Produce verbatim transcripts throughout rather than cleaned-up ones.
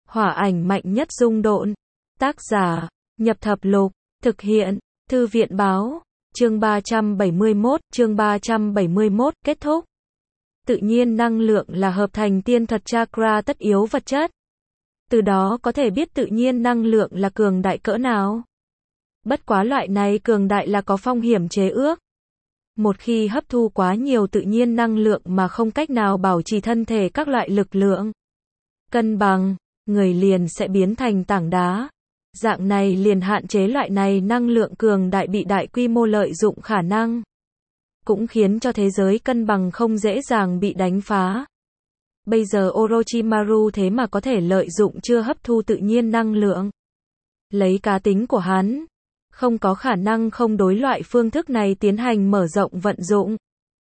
Hỏa ảnh mạnh nhất dung độn. Tác giả, Nhập Thập Lục. Thực hiện, Thư viện Báo. Chương ba trăm bảy mươi mốt, chương ba trăm bảy mươi mốt, kết thúc. Tự nhiên năng lượng là hợp thành tiên thuật chakra tất yếu vật chất. Từ đó có thể biết tự nhiên năng lượng là cường đại cỡ nào. Bất quá loại này cường đại là có phong hiểm chế ước. Một khi hấp thu quá nhiều tự nhiên năng lượng mà không cách nào bảo trì thân thể các loại lực lượng cân bằng, người liền sẽ biến thành tảng đá. Dạng này liền hạn chế loại này năng lượng cường đại bị đại quy mô lợi dụng khả năng. Cũng khiến cho thế giới cân bằng không dễ dàng bị đánh phá. Bây giờ Orochimaru thế mà có thể lợi dụng chưa hấp thu tự nhiên năng lượng. Lấy cá tính của hắn, không có khả năng không đối loại phương thức này tiến hành mở rộng vận dụng.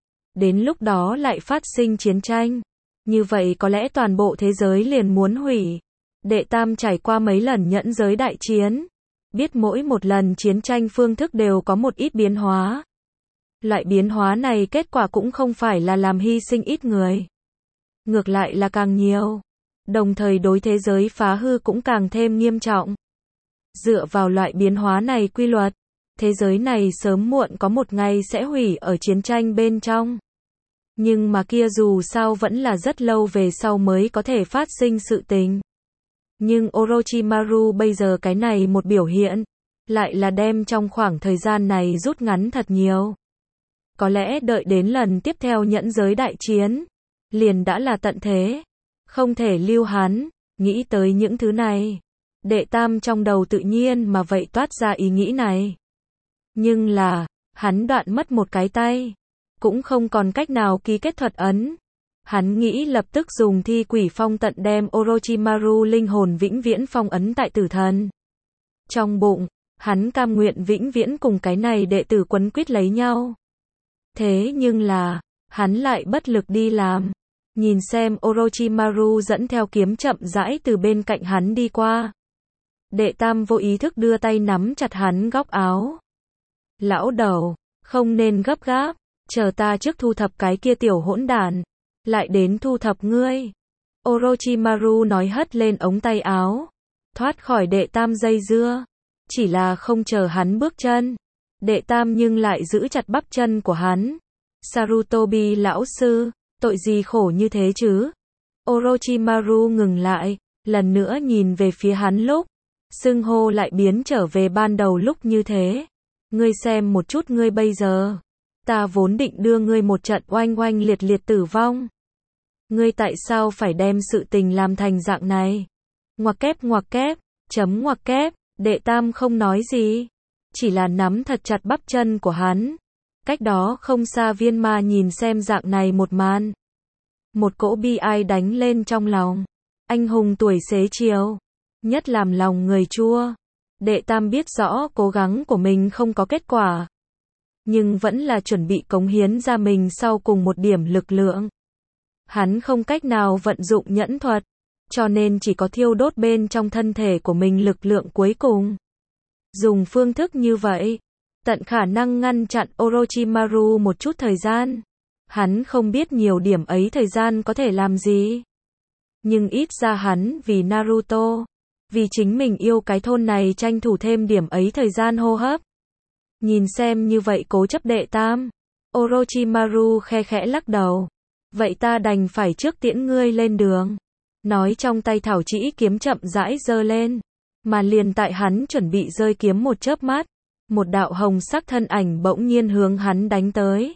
Đến lúc đó lại phát sinh chiến tranh. Như vậy có lẽ toàn bộ thế giới liền muốn hủy. Đệ Tam trải qua mấy lần nhẫn giới đại chiến. Biết mỗi một lần chiến tranh phương thức đều có một ít biến hóa. Loại biến hóa này kết quả cũng không phải là làm hy sinh ít người. Ngược lại là càng nhiều. Đồng thời đối thế giới phá hư cũng càng thêm nghiêm trọng. Dựa vào loại biến hóa này quy luật, thế giới này sớm muộn có một ngày sẽ hủy ở chiến tranh bên trong. Nhưng mà kia dù sao vẫn là rất lâu về sau mới có thể phát sinh sự tình. Nhưng Orochimaru bây giờ cái này một biểu hiện, lại là đem trong khoảng thời gian này rút ngắn thật nhiều. Có lẽ đợi đến lần tiếp theo nhẫn giới đại chiến, liền đã là tận thế. Không thể lưu hắn, nghĩ tới những thứ này. Đệ Tam trong đầu tự nhiên mà vậy toát ra ý nghĩ này. Nhưng là, hắn đoạn mất một cái tay. Cũng không còn cách nào ký kết thuật ấn. Hắn nghĩ lập tức dùng thi quỷ phong tận đem Orochimaru linh hồn vĩnh viễn phong ấn tại tử thần. Trong bụng, hắn cam nguyện vĩnh viễn cùng cái này đệ tử quấn quýt lấy nhau. Thế nhưng là, hắn lại bất lực đi làm. Nhìn xem Orochimaru dẫn theo kiếm chậm rãi từ bên cạnh hắn đi qua. Đệ Tam vô ý thức đưa tay nắm chặt hắn góc áo. Lão đầu, không nên gấp gáp, chờ ta trước thu thập cái kia tiểu hỗn đản, lại đến thu thập ngươi. Orochimaru nói hất lên ống tay áo, thoát khỏi Đệ Tam dây dưa. Chỉ là không chờ hắn bước chân, Đệ Tam nhưng lại giữ chặt bắp chân của hắn. Sarutobi lão sư, tội gì khổ như thế chứ? Orochimaru ngừng lại, lần nữa nhìn về phía hắn lúc, xưng hô lại biến trở về ban đầu lúc như thế. Ngươi xem một chút ngươi bây giờ. Ta vốn định đưa ngươi một trận oanh oanh liệt liệt tử vong. Ngươi tại sao phải đem sự tình làm thành dạng này? Ngoặc kép ngoặc kép, chấm ngoặc kép, Đệ Tam không nói gì. Chỉ là nắm thật chặt bắp chân của hắn. Cách đó không xa Viên Ma nhìn xem dạng này một màn. Một cỗ bi ai đánh lên trong lòng. Anh hùng tuổi xế chiều. Nhất làm lòng người chua. Đệ Tam biết rõ cố gắng của mình không có kết quả. Nhưng vẫn là chuẩn bị cống hiến ra mình sau cùng một điểm lực lượng. Hắn không cách nào vận dụng nhẫn thuật. Cho nên chỉ có thiêu đốt bên trong thân thể của mình lực lượng cuối cùng. Dùng phương thức như vậy, tận khả năng ngăn chặn Orochimaru một chút thời gian. Hắn không biết nhiều điểm ấy thời gian có thể làm gì. Nhưng ít ra hắn vì Naruto, vì chính mình yêu cái thôn này tranh thủ thêm điểm ấy thời gian hô hấp. Nhìn xem như vậy cố chấp Đệ Tam, Orochimaru khe khẽ lắc đầu. Vậy ta đành phải trước tiễn ngươi lên đường. Nói trong tay thảo chỉ kiếm chậm rãi giơ lên. Mà liền tại hắn chuẩn bị rơi kiếm một chớp mắt, một đạo hồng sắc thân ảnh bỗng nhiên hướng hắn đánh tới.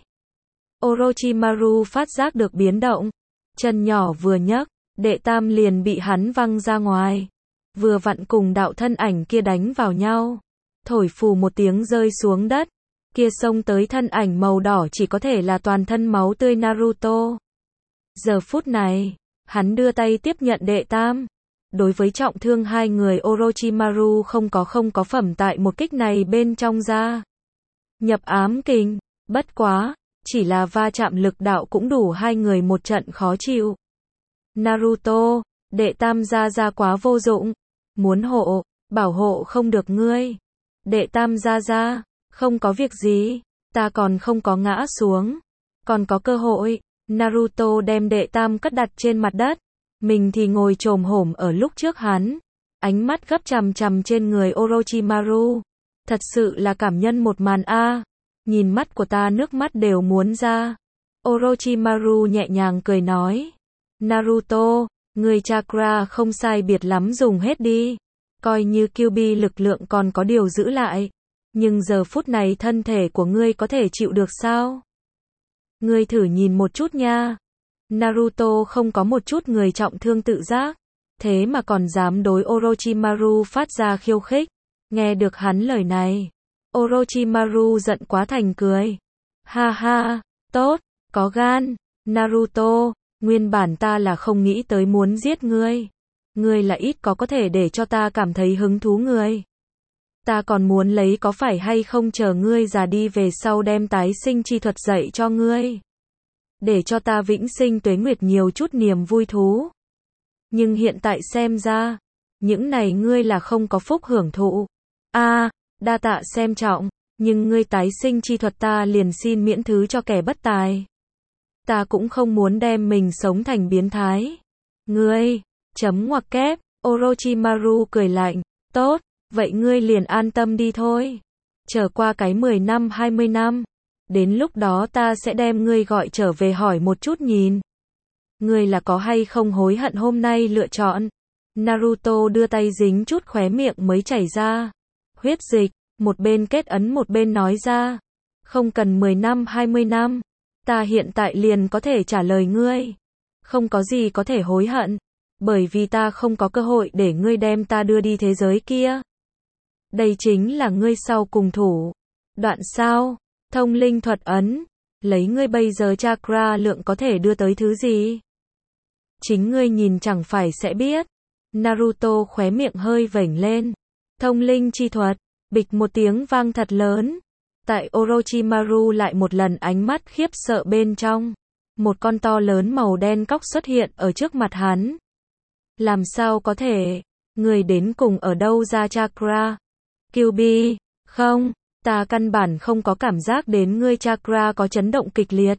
Orochimaru phát giác được biến động. Chân nhỏ vừa nhấc, Đệ Tam liền bị hắn văng ra ngoài. Vừa vặn cùng đạo thân ảnh kia đánh vào nhau. Thổi phù một tiếng rơi xuống đất. Kia xông tới thân ảnh màu đỏ chỉ có thể là toàn thân máu tươi Naruto. Giờ phút này, hắn đưa tay tiếp nhận Đệ Tam. Đối với trọng thương hai người Orochimaru không có không có phẩm tại một kích này bên trong ra. Nhập ám kình, bất quá, chỉ là va chạm lực đạo cũng đủ hai người một trận khó chịu. Naruto, Đệ Tam ra ra quá vô dụng. Muốn hộ, bảo hộ không được ngươi. Đệ Tam ra ra, không có việc gì, ta còn không có ngã xuống. Còn có cơ hội. Naruto đem Đệ Tam cất đặt trên mặt đất. Mình thì ngồi chồm hổm ở lúc trước hắn, ánh mắt gấp chằm chằm trên người Orochimaru. Thật sự là cảm nhân một màn a. Nhìn mắt của ta nước mắt đều muốn ra. Orochimaru nhẹ nhàng cười nói. Naruto, người chakra không sai biệt lắm dùng hết đi. Coi như Kyuubi lực lượng còn có điều giữ lại. Nhưng giờ phút này thân thể của ngươi có thể chịu được sao? Ngươi thử nhìn một chút nha. Naruto không có một chút người trọng thương tự giác. Thế mà còn dám đối Orochimaru phát ra khiêu khích. Nghe được hắn lời này. Orochimaru giận quá thành cười. Ha ha, tốt, có gan. Naruto, nguyên bản ta là không nghĩ tới muốn giết ngươi. Ngươi là ít có có thể để cho ta cảm thấy hứng thú người. Ta còn muốn lấy có phải hay không chờ ngươi già đi về sau đem tái sinh chi thuật dạy cho ngươi. Để cho ta vĩnh sinh tuế nguyệt nhiều chút niềm vui thú. Nhưng hiện tại xem ra, những này ngươi là không có phúc hưởng thụ. A, đa tạ xem trọng, nhưng ngươi tái sinh chi thuật ta liền xin miễn thứ cho kẻ bất tài. Ta cũng không muốn đem mình sống thành biến thái. Ngươi, chấm ngoặc kép, Orochimaru cười lạnh, tốt, vậy ngươi liền an tâm đi thôi. Chờ qua cái mười năm hai mươi năm, đến lúc đó ta sẽ đem ngươi gọi trở về hỏi một chút nhìn. Ngươi là có hay không hối hận hôm nay lựa chọn. Naruto đưa tay dính chút khóe miệng mới chảy ra. Huyết dịch, một bên kết ấn một bên nói ra. Không cần mười năm hai mươi năm. Ta hiện tại liền có thể trả lời ngươi. Không có gì có thể hối hận. Bởi vì ta không có cơ hội để ngươi đem ta đưa đi thế giới kia. Đây chính là ngươi sau cùng thủ. Đoạn sao? Thông linh thuật ấn. Lấy ngươi bây giờ chakra lượng có thể đưa tới thứ gì? Chính ngươi nhìn chẳng phải sẽ biết. Naruto khóe miệng hơi vểnh lên. Thông linh chi thuật. Bịch một tiếng vang thật lớn. Tại Orochimaru lại một lần ánh mắt khiếp sợ bên trong. Một con to lớn màu đen cóc xuất hiện ở trước mặt hắn. Làm sao có thể? Người đến cùng ở đâu ra chakra? Kyuubi, không, ta căn bản không có cảm giác đến ngươi chakra có chấn động kịch liệt.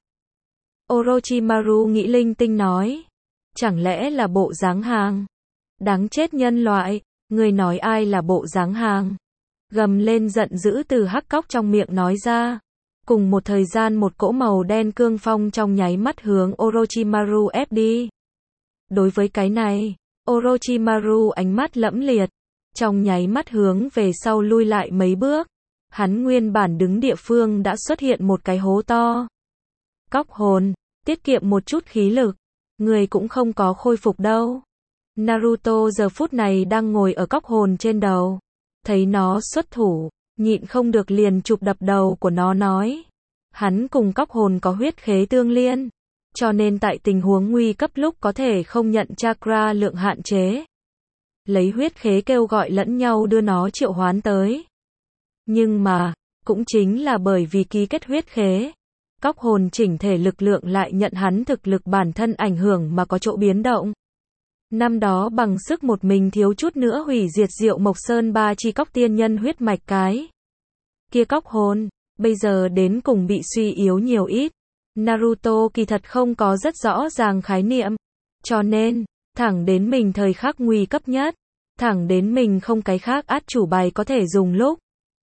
Orochimaru nghĩ linh tinh nói. Chẳng lẽ là bộ dáng hàng? Đáng chết nhân loại, người nói ai là bộ dáng hàng? Gầm lên giận dữ từ hắc cóc trong miệng nói ra. Cùng một thời gian một cỗ màu đen cương phong trong nháy mắt hướng Orochimaru ép đi. Đối với cái này, Orochimaru ánh mắt lẫm liệt, trong nháy mắt hướng về sau lui lại mấy bước. Hắn nguyên bản đứng địa phương đã xuất hiện một cái hố to. Cóc hồn, tiết kiệm một chút khí lực, người cũng không có khôi phục đâu. Naruto giờ phút này đang ngồi ở cóc hồn trên đầu. Thấy nó xuất thủ, nhịn không được liền chụp đập đầu của nó nói. Hắn cùng cóc hồn có huyết khế tương liên, cho nên tại tình huống nguy cấp lúc có thể không nhận chakra lượng hạn chế. Lấy huyết khế kêu gọi lẫn nhau đưa nó triệu hoán tới. Nhưng mà, cũng chính là bởi vì ký kết huyết khế, cóc hồn chỉnh thể lực lượng lại nhận hắn thực lực bản thân ảnh hưởng mà có chỗ biến động. Năm đó bằng sức một mình thiếu chút nữa hủy diệt Diệu Mộc Sơn ba chi cóc tiên nhân huyết mạch cái. Kia cóc hồn, bây giờ đến cùng bị suy yếu nhiều ít. Naruto kỳ thật không có rất rõ ràng khái niệm. Cho nên, thẳng đến mình thời khắc nguy cấp nhất, thẳng đến mình không cái khác át chủ bài có thể dùng lúc,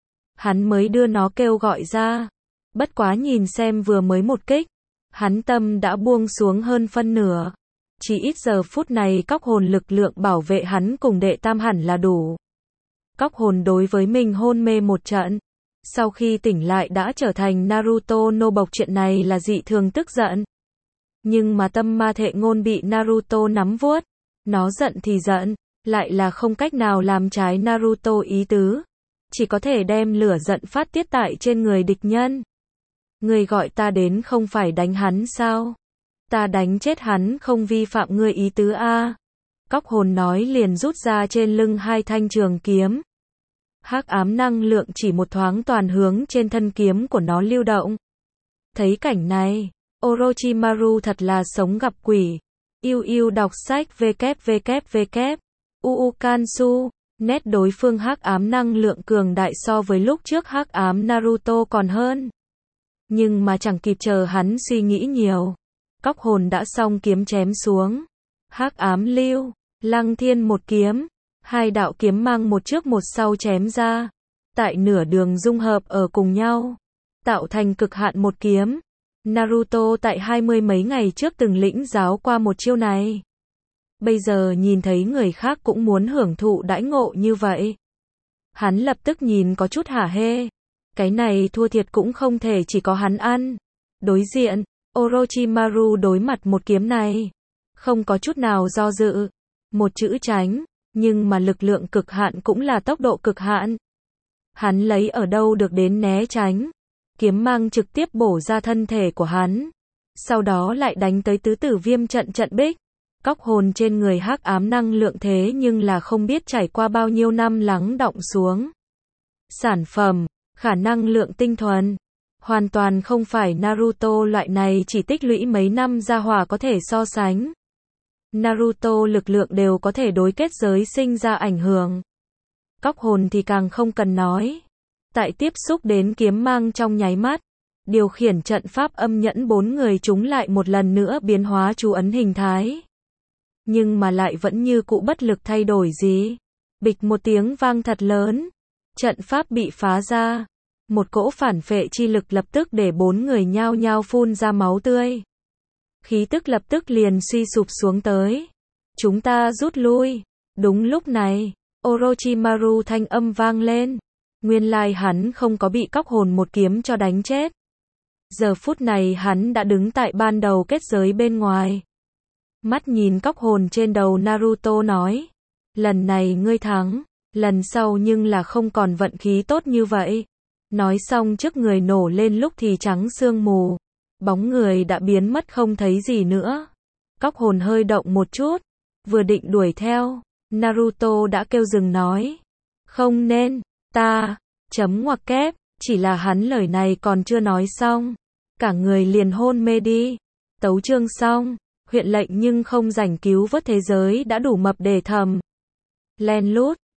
hắn mới đưa nó kêu gọi ra. Bất quá nhìn xem vừa mới một kích, hắn tâm đã buông xuống hơn phân nửa. Chỉ ít giờ phút này cóc hồn lực lượng bảo vệ hắn cùng đệ tam hẳn là đủ. Cóc hồn đối với mình hôn mê một trận. Sau khi tỉnh lại đã trở thành Naruto nô bộc, chuyện này là dị thường tức giận. Nhưng mà tâm ma thệ ngôn bị Naruto nắm vuốt. Nó giận thì giận, lại là không cách nào làm trái Naruto ý tứ. Chỉ có thể đem lửa giận phát tiết tại trên người địch nhân. Người gọi ta đến không phải đánh hắn sao? Ta đánh chết hắn không vi phạm ngươi ý tứ a. Cóc hồn nói liền rút ra trên lưng hai thanh trường kiếm. Hắc ám năng lượng chỉ một thoáng toàn hướng trên thân kiếm của nó lưu động. Thấy cảnh này, Orochimaru thật là sống gặp quỷ. Yêu yêu đọc sách www. Uukansu, nét đối phương hắc ám năng lượng cường đại so với lúc trước hắc ám Naruto còn hơn. Nhưng mà chẳng kịp chờ hắn suy nghĩ nhiều. Cóc hồn đã xong kiếm chém xuống. Hắc ám lưu, Lăng Thiên một kiếm, hai đạo kiếm mang một trước một sau chém ra, tại nửa đường dung hợp ở cùng nhau, tạo thành cực hạn một kiếm. Naruto tại hai mươi mấy ngày trước từng lĩnh giáo qua một chiêu này. Bây giờ nhìn thấy người khác cũng muốn hưởng thụ đãi ngộ như vậy. Hắn lập tức nhìn có chút hả hê. Cái này thua thiệt cũng không thể chỉ có hắn ăn. Đối diện, Orochimaru đối mặt một kiếm này. Không có chút nào do dự. Một chữ tránh, nhưng mà lực lượng cực hạn cũng là tốc độ cực hạn. Hắn lấy ở đâu được đến né tránh. Kiếm mang trực tiếp bổ ra thân thể của hắn. Sau đó lại đánh tới tứ tử viêm trận trận bích. Cóc hồn trên người hắc ám năng lượng thế nhưng là không biết trải qua bao nhiêu năm lắng đọng xuống. Sản phẩm, khả năng lượng tinh thuần. Hoàn toàn không phải Naruto loại này chỉ tích lũy mấy năm gia hỏa có thể so sánh. Naruto lực lượng đều có thể đối kết giới sinh ra ảnh hưởng. Cóc hồn thì càng không cần nói. Tại tiếp xúc đến kiếm mang trong nháy mắt, điều khiển trận pháp âm nhẫn bốn người chúng lại một lần nữa biến hóa chú ấn hình thái. Nhưng mà lại vẫn như cũ bất lực thay đổi gì. Bịch một tiếng vang thật lớn. Trận pháp bị phá ra. Một cỗ phản phệ chi lực lập tức để bốn người nhao nhao phun ra máu tươi. Khí tức lập tức liền suy sụp xuống tới. Chúng ta rút lui. Đúng lúc này, Orochimaru thanh âm vang lên. Nguyên lai hắn không có bị cóc hồn một kiếm cho đánh chết. Giờ phút này hắn đã đứng tại ban đầu kết giới bên ngoài. Mắt nhìn cóc hồn trên đầu Naruto nói. Lần này ngươi thắng, lần sau nhưng là không còn vận khí tốt như vậy. Nói xong trước người nổ lên lúc thì trắng sương mù. Bóng người đã biến mất không thấy gì nữa. Cóc hồn hơi động một chút. Vừa định đuổi theo, Naruto đã kêu dừng nói. Không nên, ta, chấm ngoặc kép, chỉ là hắn lời này còn chưa nói xong. Cả người liền hôn mê đi. Tấu chương xong. Huyện lệnh nhưng không rảnh cứu vớt thế giới đã đủ mập để thầm. Len lút,